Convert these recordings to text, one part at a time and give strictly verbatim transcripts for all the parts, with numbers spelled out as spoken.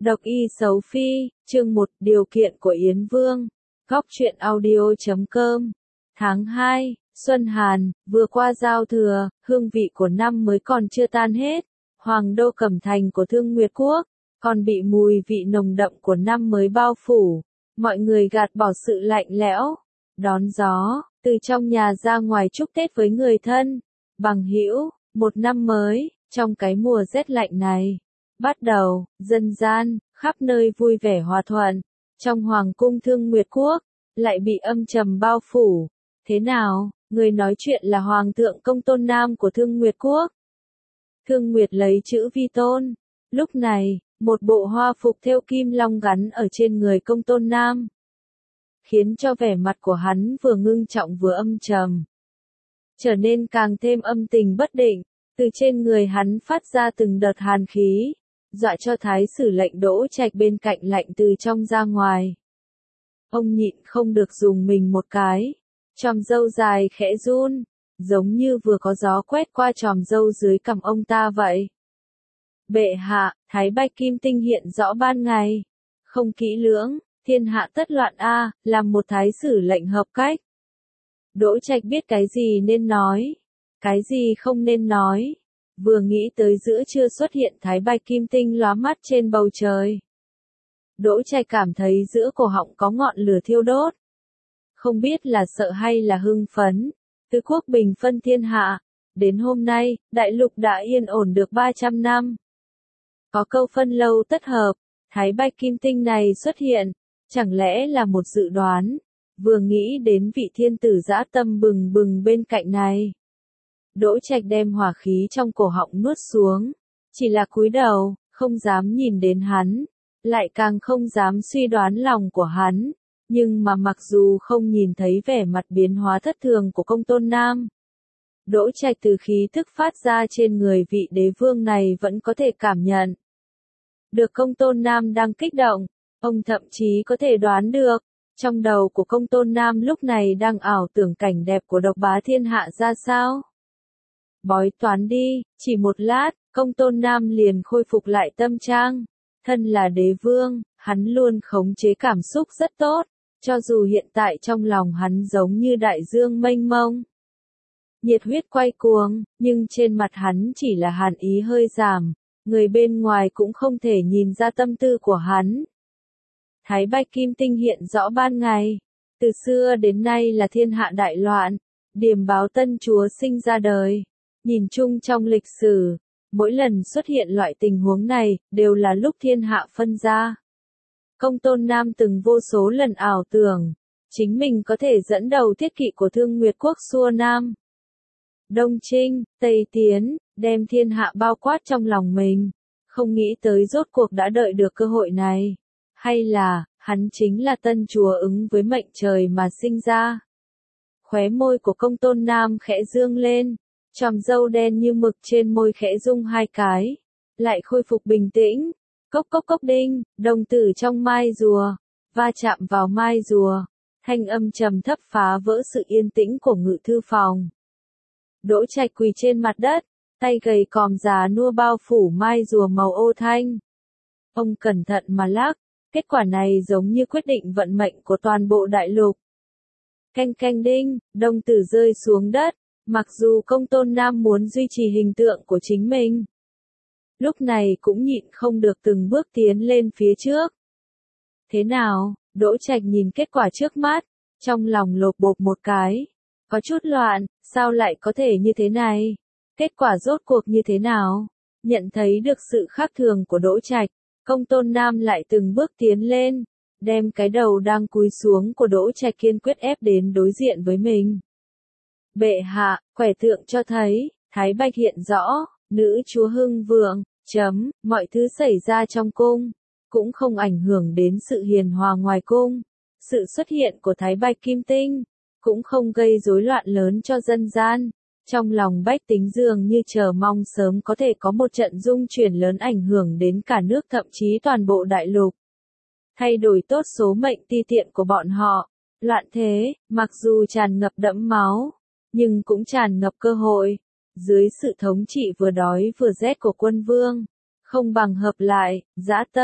Độc y xấu phi, chương một, điều kiện của Yến Vương. Góc truyện audio chấm com. Tháng hai, Xuân Hàn, vừa qua giao thừa, hương vị của năm mới còn chưa tan hết. Hoàng đô Cẩm Thành của Thương Nguyệt Quốc, còn bị mùi vị nồng đậm của năm mới bao phủ. Mọi người gạt bỏ sự lạnh lẽo, đón gió, từ trong nhà ra ngoài chúc Tết với người thân, bằng hữu, một năm mới, trong cái mùa rét lạnh này. Bắt đầu, dân gian, khắp nơi vui vẻ hòa thuận, trong Hoàng cung Thương Nguyệt Quốc, lại bị âm trầm bao phủ. Thế nào, người nói chuyện là Hoàng thượng Công Tôn Nam của Thương Nguyệt Quốc. Thương Nguyệt lấy chữ vi tôn. Lúc này, một bộ hoa phục thêu kim long gắn ở trên người Công Tôn Nam, khiến cho vẻ mặt của hắn vừa ngưng trọng vừa âm trầm, trở nên càng thêm âm tình bất định. Từ trên người hắn phát ra từng đợt hàn khí, dọa cho thái sử lệnh Đỗ Trạch bên cạnh lạnh từ trong ra ngoài. Ông nhịn không được dùng mình một cái, chòm râu dài khẽ run, giống như vừa có gió quét qua chòm râu dưới cằm ông ta vậy. Bệ hạ, Thái Bạch Kim Tinh hiện rõ ban ngày, không kỹ lưỡng, thiên hạ tất loạn a, làm một thái sử lệnh hợp cách. Đỗ Trạch biết cái gì nên nói, cái gì không nên nói. Vừa nghĩ tới giữa trưa xuất hiện Thái Bạch Kim Tinh lóa mắt trên bầu trời, Đỗ Trạch cảm thấy giữa cổ họng có ngọn lửa thiêu đốt. Không biết là sợ hay là hưng phấn. Tứ quốc bình phân thiên hạ, đến hôm nay, đại lục đã yên ổn được ba trăm năm. Có câu phân lâu tất hợp, Thái Bạch Kim Tinh này xuất hiện, chẳng lẽ là một dự đoán. Vừa nghĩ đến vị thiên tử dã tâm bừng bừng bên cạnh này, Đỗ Trạch đem hỏa khí trong cổ họng nuốt xuống, chỉ là cúi đầu, không dám nhìn đến hắn, lại càng không dám suy đoán lòng của hắn. Nhưng mà mặc dù không nhìn thấy vẻ mặt biến hóa thất thường của Công Tôn Nam, Đỗ Trạch từ khí thức phát ra trên người vị đế vương này vẫn có thể cảm nhận được Công Tôn Nam đang kích động. Ông thậm chí có thể đoán được, trong đầu của Công Tôn Nam lúc này đang ảo tưởng cảnh đẹp của độc bá thiên hạ ra sao. Bói toán đi, chỉ một lát, Công Tôn Nam liền khôi phục lại tâm trạng. Thân là đế vương, hắn luôn khống chế cảm xúc rất tốt, cho dù hiện tại trong lòng hắn giống như đại dương mênh mông, nhiệt huyết quay cuồng, nhưng trên mặt hắn chỉ là hàn ý hơi giảm, người bên ngoài cũng không thể nhìn ra tâm tư của hắn. Thái Bạch Kim Tinh hiện rõ ban ngày, từ xưa đến nay là thiên hạ đại loạn, điềm báo tân chúa sinh ra đời. Nhìn chung trong lịch sử, mỗi lần xuất hiện loại tình huống này, đều là lúc thiên hạ phân ra. Công Tôn Nam từng vô số lần ảo tưởng, chính mình có thể dẫn đầu thiết kỵ của Thương Nguyệt Quốc xua Nam, Đông Trinh, Tây Tiến, đem thiên hạ bao quát trong lòng mình. Không nghĩ tới rốt cuộc đã đợi được cơ hội này. Hay là, hắn chính là tân chúa ứng với mệnh trời mà sinh ra. Khóe môi của Công Tôn Nam khẽ dương lên, chòm râu đen như mực trên môi khẽ rung hai cái, lại khôi phục bình tĩnh. Cốc cốc cốc đinh, đồng tử trong mai rùa, va chạm vào mai rùa, thanh âm trầm thấp phá vỡ sự yên tĩnh của ngự thư phòng. Đỗ Trạch quỳ trên mặt đất, tay gầy còm già nua bao phủ mai rùa màu ô thanh. Ông cẩn thận mà lắc, kết quả này giống như quyết định vận mệnh của toàn bộ đại lục. Canh canh đinh, đồng tử rơi xuống đất, mặc dù Công Tôn Nam muốn duy trì hình tượng của chính mình, lúc này cũng nhịn không được từng bước tiến lên phía trước. Thế nào, Đỗ Trạch nhìn kết quả trước mắt, trong lòng lột bột một cái, có chút loạn, sao lại có thể như thế này? Kết quả rốt cuộc như thế nào? Nhận thấy được sự khác thường của Đỗ Trạch, Công Tôn Nam lại từng bước tiến lên, đem cái đầu đang cúi xuống của Đỗ Trạch kiên quyết ép đến đối diện với mình. Bệ hạ, quẻ tượng cho thấy, Thái Bạch hiện rõ, nữ chúa hưng vượng, chấm, mọi thứ xảy ra trong cung, cũng không ảnh hưởng đến sự hiền hòa ngoài cung. Sự xuất hiện của Thái Bạch Kim Tinh, cũng không gây rối loạn lớn cho dân gian. Trong lòng bách tính dường như chờ mong sớm có thể có một trận dung chuyển lớn ảnh hưởng đến cả nước thậm chí toàn bộ đại lục. Thay đổi tốt số mệnh ti tiện của bọn họ. Loạn thế, mặc dù tràn ngập đẫm máu, nhưng cũng tràn ngập cơ hội. Dưới sự thống trị vừa đói vừa rét của quân vương, không bằng hợp lại, dã tâm,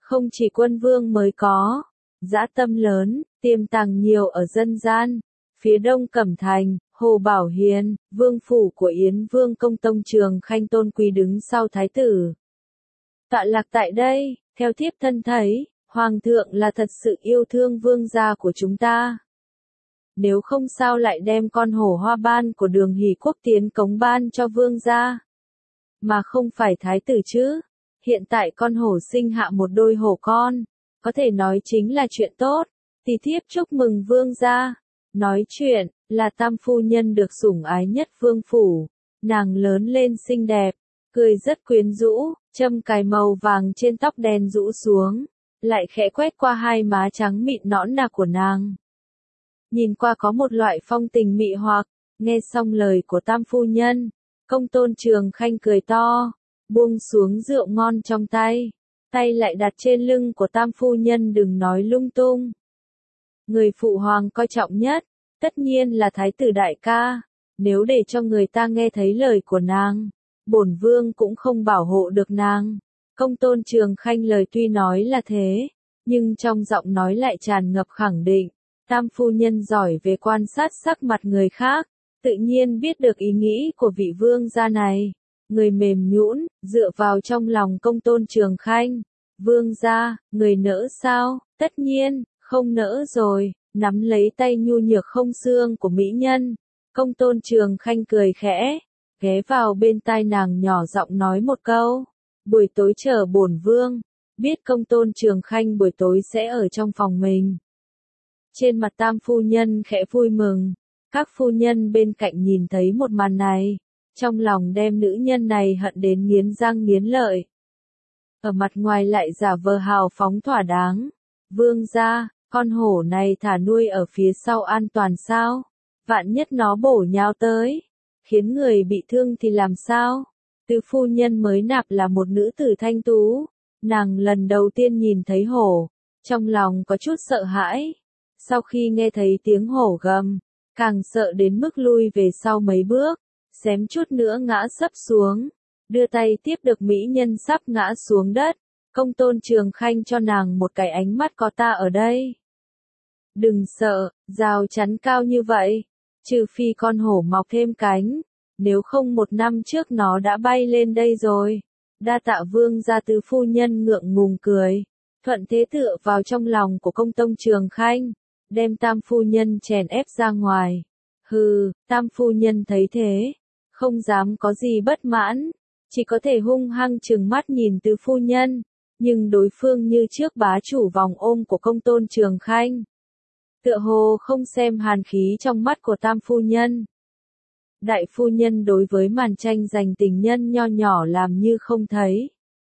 Không chỉ quân vương mới có, dã tâm lớn, tiềm tàng nhiều ở dân gian. Phía đông Cẩm Thành, Hồ Bảo Hiền, vương phủ của Yến Vương Công Tông Trường Khanh tôn quý đứng sau thái tử. Tọa lạc tại đây, theo thiếp thân thấy, Hoàng thượng là thật sự yêu thương vương gia của chúng ta. Nếu không sao lại đem con hổ hoa ban của Đường Hỷ Quốc tiến cống ban cho vương gia. Mà không phải thái tử chứ. Hiện tại con hổ sinh hạ một đôi hổ con, có thể nói chính là chuyện tốt. Thì thiếp chúc mừng vương gia. Nói chuyện, là tam phu nhân được sủng ái nhất vương phủ. Nàng lớn lên xinh đẹp, cười rất quyến rũ, châm cài màu vàng trên tóc đen rũ xuống, lại khẽ quét qua hai má trắng mịn nõn nà của nàng. Nhìn qua có một loại phong tình mị hoặc, nghe xong lời của tam phu nhân, Công Tôn Trường Khanh cười to, buông xuống rượu ngon trong tay, tay lại đặt trên lưng của tam phu nhân đừng nói lung tung. Người phụ hoàng coi trọng nhất, tất nhiên là thái tử đại ca, nếu để cho người ta nghe thấy lời của nàng, bổn vương cũng không bảo hộ được nàng. Công Tôn Trường Khanh lời tuy nói là thế, nhưng trong giọng nói lại tràn ngập khẳng định. Tam phu nhân giỏi về quan sát sắc mặt người khác, tự nhiên biết được ý nghĩ của vị vương gia này. Người mềm nhũn, dựa vào trong lòng Công Tôn Trường Khanh. Vương gia, người nỡ sao? Tất nhiên, không nỡ rồi, nắm lấy tay nhu nhược không xương của mỹ nhân. Công Tôn Trường Khanh cười khẽ, ghé vào bên tai nàng nhỏ giọng nói một câu. Buổi tối chờ bổn vương, biết Công Tôn Trường Khanh buổi tối sẽ ở trong phòng mình. Trên mặt tam phu nhân khẽ vui mừng, các phu nhân bên cạnh nhìn thấy một màn này, trong lòng đem nữ nhân này hận đến nghiến răng nghiến lợi. Ở mặt ngoài lại giả vờ hào phóng thỏa đáng. Vương gia, con hổ này thả nuôi ở phía sau an toàn sao? Vạn nhất nó bổ nhào tới, khiến người bị thương thì làm sao? Tứ phu nhân mới nạp là một nữ tử thanh tú, nàng lần đầu tiên nhìn thấy hổ, trong lòng có chút sợ hãi. Sau khi nghe thấy tiếng hổ gầm, càng sợ đến mức lui về sau mấy bước, xém chút nữa ngã sấp xuống, đưa tay tiếp được mỹ nhân sắp ngã xuống đất. Công Tôn Trường Khanh cho nàng một cái ánh mắt có ta ở đây. Đừng sợ, rào chắn cao như vậy, trừ phi con hổ mọc thêm cánh, nếu không một năm trước nó đã bay lên đây rồi. Đa tạ vương gia tứ phu nhân ngượng ngùng cười, thuận thế tựa vào trong lòng của Công Tôn Trường Khanh, đem tam phu nhân chèn ép ra ngoài. Hừ, tam phu nhân thấy thế, không dám có gì bất mãn, chỉ có thể hung hăng trừng mắt nhìn tứ phu nhân, nhưng đối phương như trước bá chủ vòng ôm của Công Tôn Trường Khanh. Tựa hồ không xem hàn khí trong mắt của tam phu nhân. Đại phu nhân đối với màn tranh giành tình nhân nho nhỏ làm như không thấy.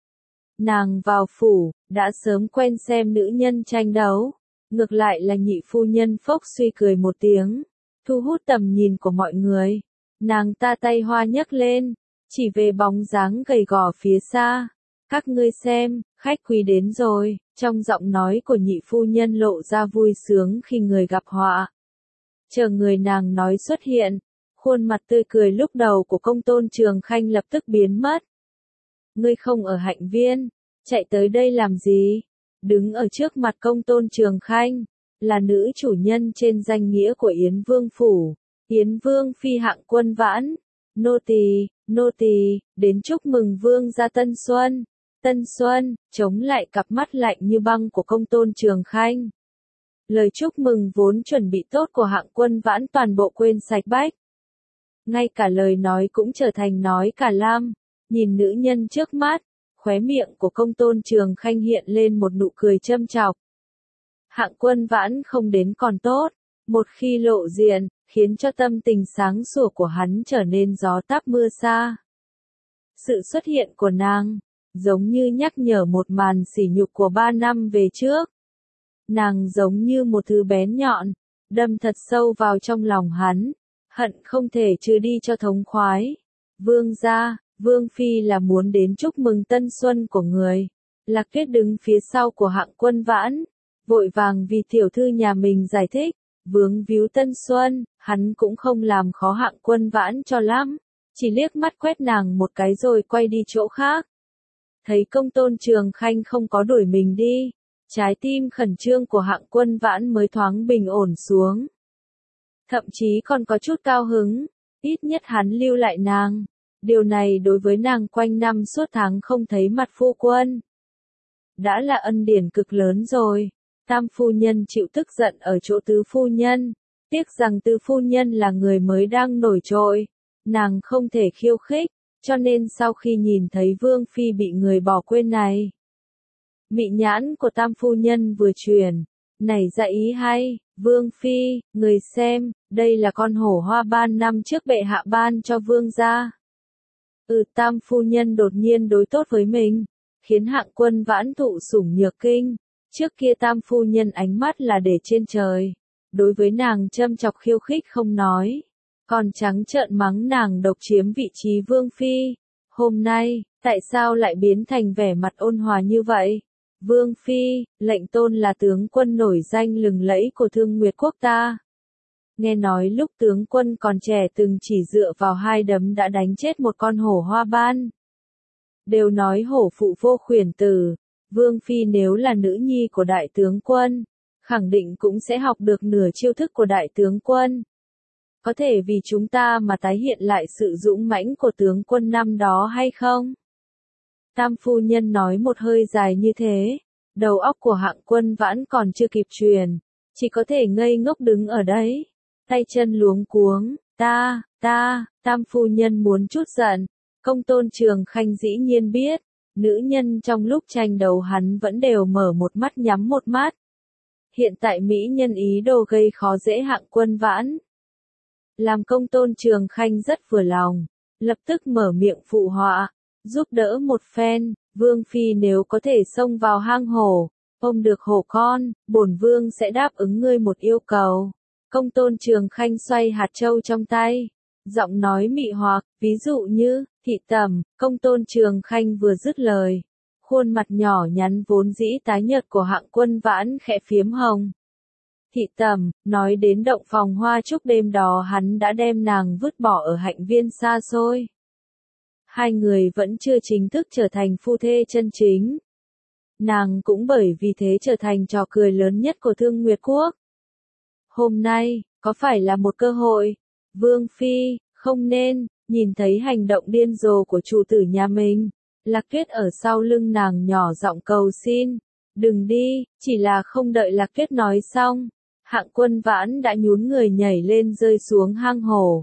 Nàng vào phủ, đã sớm quen xem nữ nhân tranh đấu. Ngược lại là nhị phu nhân phốc suy cười một tiếng, thu hút tầm nhìn của mọi người. Nàng ta tay hoa nhấc lên, chỉ về bóng dáng gầy gò phía xa. Các ngươi xem, khách quý đến rồi, trong giọng nói của nhị phu nhân lộ ra vui sướng khi người gặp họa. Chờ người nàng nói xuất hiện, khuôn mặt tươi cười lúc đầu của Công Tôn Trường Khanh lập tức biến mất. Ngươi không ở hạnh viên, chạy tới đây làm gì? Đứng ở trước mặt Công Tôn Trường Khanh, là nữ chủ nhân trên danh nghĩa của Yến Vương Phủ, Yến Vương Phi Hạng Quân Vãn, nô tỳ, nô tỳ, đến chúc mừng Vương gia Tân Xuân, Tân Xuân, chống lại cặp mắt lạnh như băng của Công Tôn Trường Khanh. Lời chúc mừng vốn chuẩn bị tốt của Hạng Quân Vãn toàn bộ quên sạch bách. Ngay cả lời nói cũng trở thành nói cả lam, nhìn nữ nhân trước mắt. Khóe miệng của Công Tôn Trường Khanh hiện lên một nụ cười châm chọc. Hạng Quân Vãn không đến còn tốt, một khi lộ diện, khiến cho tâm tình sáng sủa của hắn trở nên gió táp mưa xa. Sự xuất hiện của nàng, giống như nhắc nhở một màn sỉ nhục của ba năm về trước. Nàng giống như một thứ bén nhọn, đâm thật sâu vào trong lòng hắn, hận không thể trừ đi cho thống khoái. Vương gia, Vương Phi là muốn đến chúc mừng tân xuân của người. Lạc Tuyết đứng phía sau của Hạng Quân Vãn, vội vàng vì tiểu thư nhà mình giải thích, vướng víu tân xuân, hắn cũng không làm khó Hạng Quân Vãn cho lắm, chỉ liếc mắt quét nàng một cái rồi quay đi chỗ khác. Thấy Công Tôn Trường Khanh không có đuổi mình đi, trái tim khẩn trương của Hạng Quân Vãn mới thoáng bình ổn xuống. Thậm chí còn có chút cao hứng, ít nhất hắn lưu lại nàng. Điều này đối với nàng quanh năm suốt tháng không thấy mặt phu quân, đã là ân điển cực lớn rồi. Tam phu nhân chịu tức giận ở chỗ tứ phu nhân, tiếc rằng tứ phu nhân là người mới đang nổi trội, nàng không thể khiêu khích, cho nên sau khi nhìn thấy Vương Phi bị người bỏ quên này, mị nhãn của tam phu nhân vừa chuyển, nảy ra ý hay, Vương Phi, người xem, đây là con hổ hoa ban năm trước bệ hạ ban cho vương gia. Ừ, tam phu nhân đột nhiên đối tốt với mình, khiến Hạng Quân Vãn thụ sủng nhược kinh. Trước kia tam phu nhân ánh mắt là để trên trời, đối với nàng châm chọc khiêu khích không nói, còn trắng trợn mắng nàng độc chiếm vị trí Vương Phi. Hôm nay, tại sao lại biến thành vẻ mặt ôn hòa như vậy? Vương Phi, lệnh tôn là tướng quân nổi danh lừng lẫy của Thương Nguyệt quốc ta. Nghe nói lúc tướng quân còn trẻ từng chỉ dựa vào hai đấm đã đánh chết một con hổ hoa ban. Đều nói hổ phụ vô khuyển tử, Vương Phi nếu là nữ nhi của đại tướng quân, khẳng định cũng sẽ học được nửa chiêu thức của đại tướng quân. Có thể vì chúng ta mà tái hiện lại sự dũng mãnh của tướng quân năm đó hay không? Tam phu nhân nói một hơi dài như thế, đầu óc của Hạng Quân Vãn còn chưa kịp truyền, chỉ có thể ngây ngốc đứng ở đấy, tay chân luống cuống, ta, ta, tam phu nhân muốn chút giận, Công Tôn Trường Khanh dĩ nhiên biết, nữ nhân trong lúc tranh đấu hắn vẫn đều mở một mắt nhắm một mắt. Hiện tại mỹ nhân ý đồ gây khó dễ Hạng Quân Vãn, làm Công Tôn Trường Khanh rất vừa lòng, lập tức mở miệng phụ họa, giúp đỡ một phen. Vương Phi nếu có thể xông vào hang hổ, ôm được hổ con, bổn vương sẽ đáp ứng ngươi một yêu cầu. Công Tôn Trường Khanh xoay hạt châu trong tay, giọng nói mị hoặc, ví dụ như, thị tẩm. Công Tôn Trường Khanh vừa dứt lời, khuôn mặt nhỏ nhắn vốn dĩ tái nhợt của Hạng Quân Vãn khẽ phiếm hồng. Thị tẩm, nói đến động phòng hoa trúc đêm đó hắn đã đem nàng vứt bỏ ở hạnh viên xa xôi. Hai người vẫn chưa chính thức trở thành phu thê chân chính. Nàng cũng bởi vì thế trở thành trò cười lớn nhất của Thương Nguyệt quốc. Hôm nay, có phải là một cơ hội? Vương Phi, không nên, nhìn thấy hành động điên rồ của chủ tử nhà mình. Lạc Tuyết ở sau lưng nàng nhỏ giọng cầu xin. Đừng đi, chỉ là không đợi Lạc Tuyết nói xong. Hạng Quân Vãn đã nhún người nhảy lên rơi xuống hang hổ.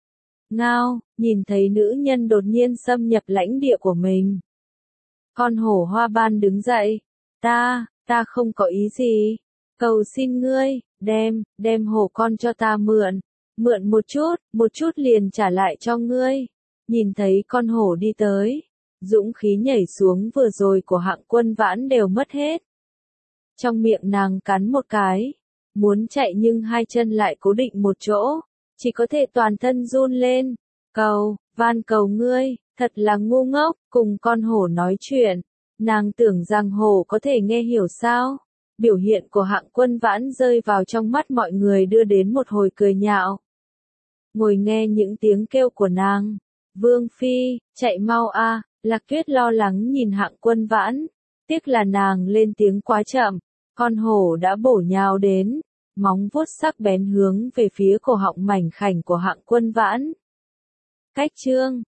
Ngao, nhìn thấy nữ nhân đột nhiên xâm nhập lãnh địa của mình. Con hổ hoa ban đứng dậy. Ta, ta không có ý gì. Cầu xin ngươi, đem, đem hổ con cho ta mượn. Mượn một chút, một chút liền trả lại cho ngươi. Nhìn thấy con hổ đi tới, dũng khí nhảy xuống vừa rồi của Hạng Quân Vãn đều mất hết. Trong miệng nàng cắn một cái, muốn chạy nhưng hai chân lại cố định một chỗ, chỉ có thể toàn thân run lên. Cầu, van cầu ngươi, thật là ngu ngốc, cùng con hổ nói chuyện. Nàng tưởng rằng hổ có thể nghe hiểu sao? Biểu hiện của Hạng Quân Vãn rơi vào trong mắt mọi người đưa đến một hồi cười nhạo. Ngồi nghe những tiếng kêu của nàng. Vương Phi, chạy mau a. Lạc Tuyết lo lắng nhìn Hạng Quân Vãn. Tiếc là nàng lên tiếng quá chậm. Con hổ đã bổ nhào đến, móng vuốt sắc bén hướng về phía cổ họng mảnh khảnh của Hạng Quân Vãn. Cách chương